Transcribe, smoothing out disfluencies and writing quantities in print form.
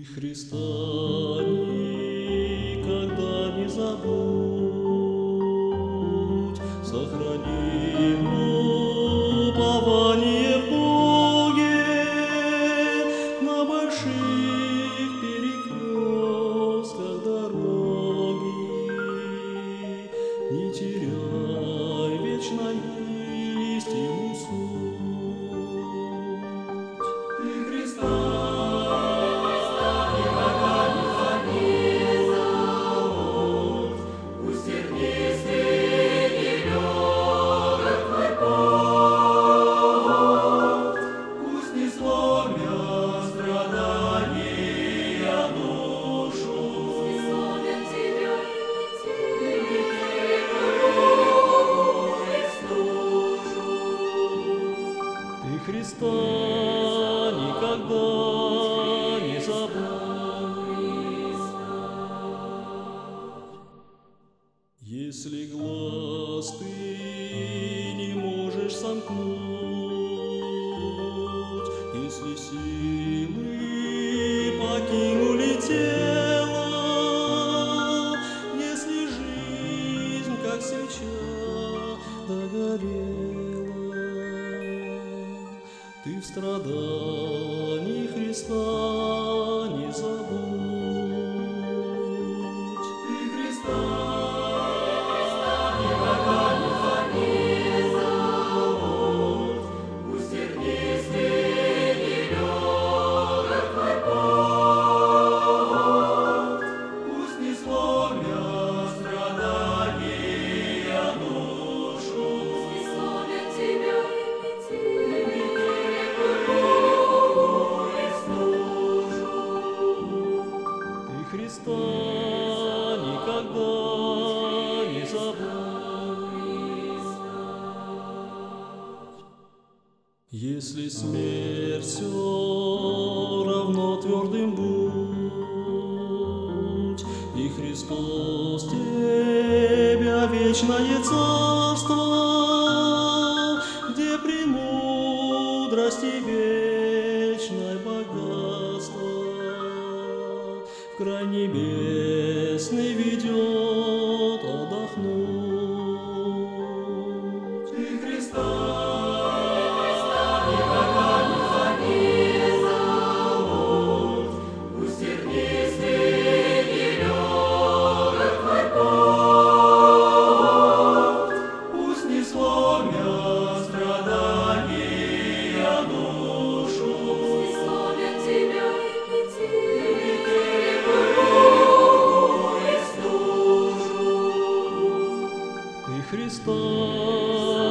Христа никогда не забудь, сохрани упование в Боге на больших перекрестках дороги. Не теряй вечной истину суть. Ты Христа Христа никогда не забудь. Если глаз ты не можешь сомкнуть, если силы покинули тело, если жизнь, как свеча, догорела, ты в страдании Христа не забудь. Ты Христа никогда не забудь. Пусть тернистый нелегок твой путь, пусть не сломят страдания душу, не сломят тебя Христа никогда не забудь. Если смерть все равно твердым будь, и Христос тебя вечное царство, где премудрости вечное богатство, в край небесный ведет отдохнуть. Ты Христа никогда не забудь, пусть тернистый нелегок твой путь, пусть не сломят страдания душу, не сломят тебя Христа